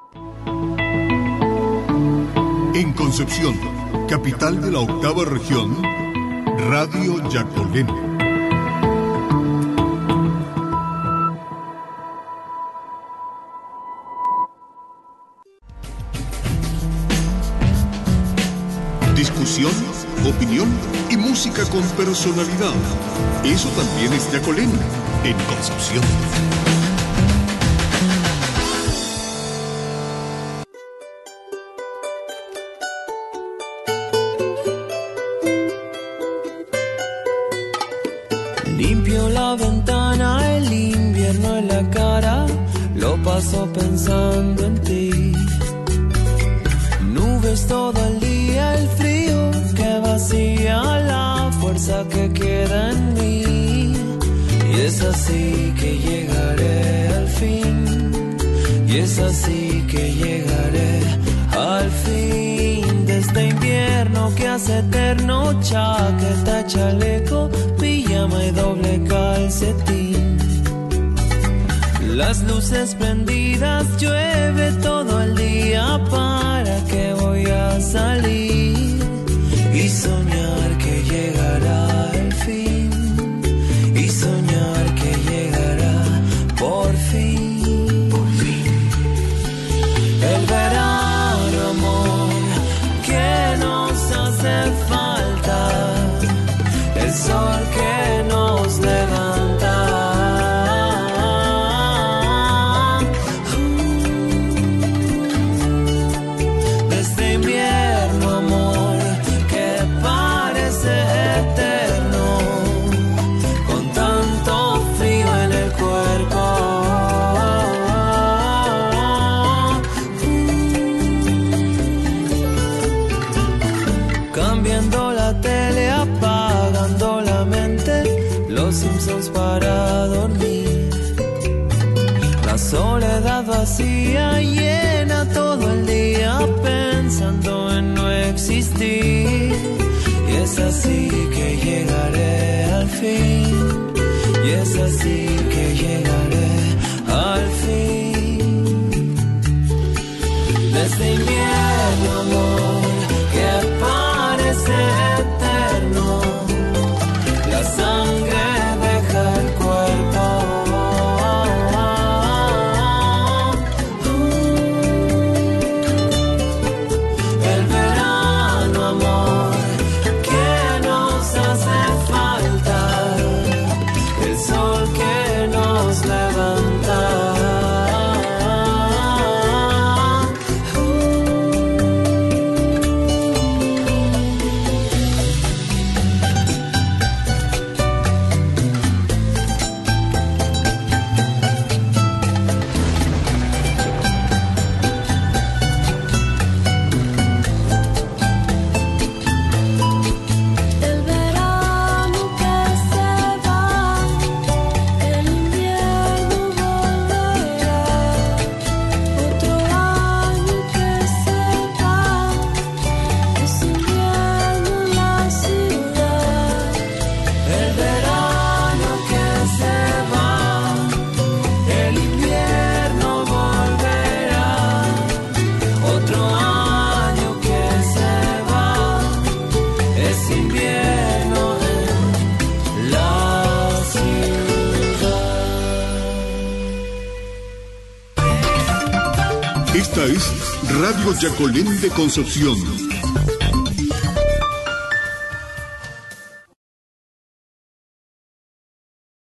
En Concepción, capital de la octava región, Radio Yacolén. Discusión, opinión y música con personalidad. Eso también es Yacolén, en Concepción. Limpio la ventana, el invierno en la cara, lo paso pensando en ti. Nubes todo el día, el frío que vacía la fuerza que queda en mí. Y es así que llegaré al fin, y es así que llegaré al fin de este invierno que hace eterno. Chaqueta, chaleco, pijama y doble calcetín. Las luces prendidas, llueve todo el día. ¿Para qué voy a salir y soñar que llegará el fin? Y soñar que llegará por fin. Por fin. El verano, amor, que nos hace falta. El sol que nos levanta. Este invierno, amor, que parece eterno, con tanto frío en el cuerpo. Cambiando la tele, apagando la mente, los Simpsons para dormir. La soledad vacía llena todo el día, pensando en no existir. Y es así que llegaré al fin, y es así que llegaré al fin. Desde invierno, amor, que parece eterno, la sangre deja el cuerpo. El verano, amor, que nos hace falta. El sol que nos levanta. El verano que se va, el invierno volverá. Otro año que se va, es invierno en la ciudad. El verano que se va, el invierno volverá. Otro año que se va, es invierno en la ciudad. Esta es Radio Yacolén de Concepción,